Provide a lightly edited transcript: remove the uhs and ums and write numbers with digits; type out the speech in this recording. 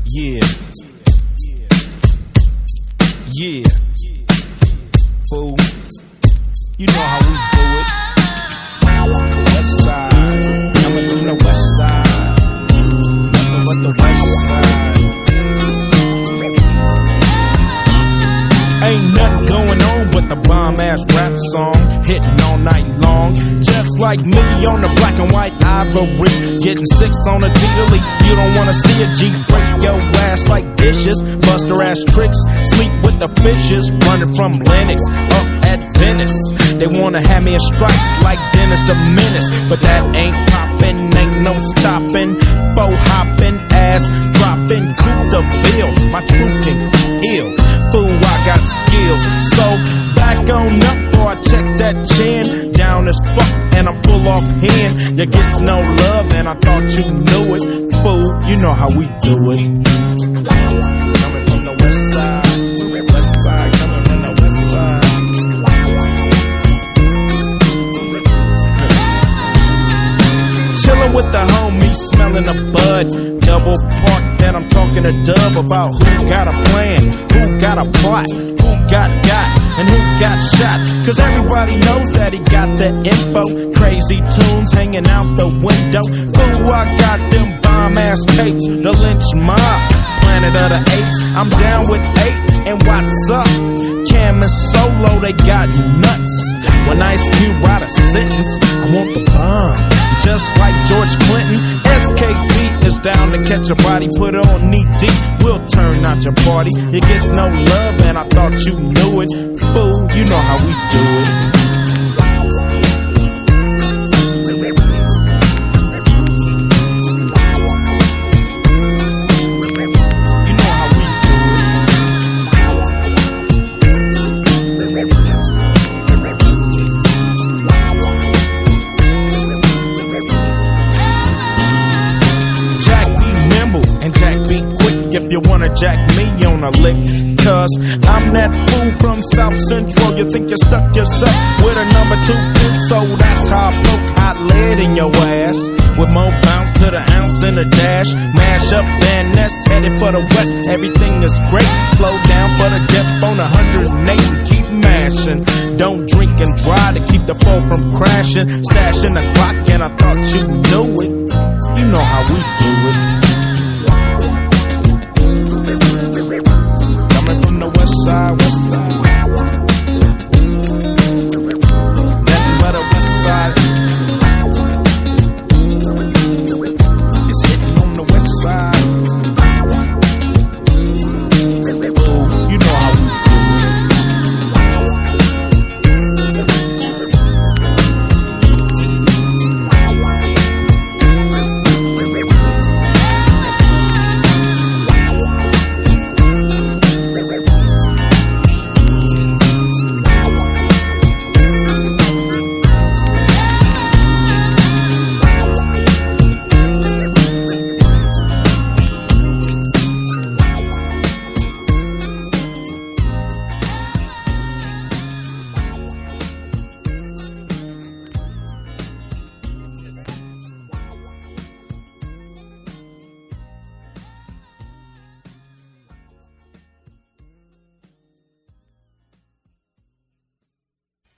Yeah. Yeah. Fool. You know how we do it. West side. Coming from the west side. Nothing but the west side. Ain't nothing going on but the bomb-ass rap song, hitting all night long. Just like me on the black and white ivory, getting 6 on a T-Delete. You don't wanna see a G break your ass like dishes, bust her ass tricks, sleep with the fishes, running from Lennox up at Venice. They wanna have me in stripes like Dennis the Menace, but that ain't poppin', ain't no stopping. Faux hopping, ass dropping, coup the bill. My truth can ill. Fool, I got skills. So back on up, or I check that chin. Down as fuck, and I'm full off hand. You gets no love, and I thought you knew it. Fool, you know how we do it. Coming from the west side, west side, coming from the west side. Chillin' with the homies, smelling a bud. Double park, then I'm talking to Dub about who got a plan, who got a plot, who got, and who got shot. Cause everybody knows that he got the info. Crazy tunes hanging out the window. Fool, I got them bomb-ass tapes. The lynch mob, Planet of the Apes. I'm down with 8, and what's up? Cam and Solo, they got nuts. When Ice Cube write a sentence, I want the bomb. Just like George Clinton, SKP is down to catch a body, put it on knee deep. We'll turn out your party. It gets no love, and I thought you knew it. Fool, you know how we do it. If you wanna jack me on a lick, cause I'm that fool from South Central. You think you stuck yourself with a number 2 pin, so that's how I poke hot lead in your ass. With more bounce to the ounce in the dash. Mash up Van Ness, headed for the west. Everything is great. Slow down for the depth on 108 and keep mashing. Don't drink and drive to keep the foe from crashing. Stashing the clock, and I thought you knew it. You know how we do it.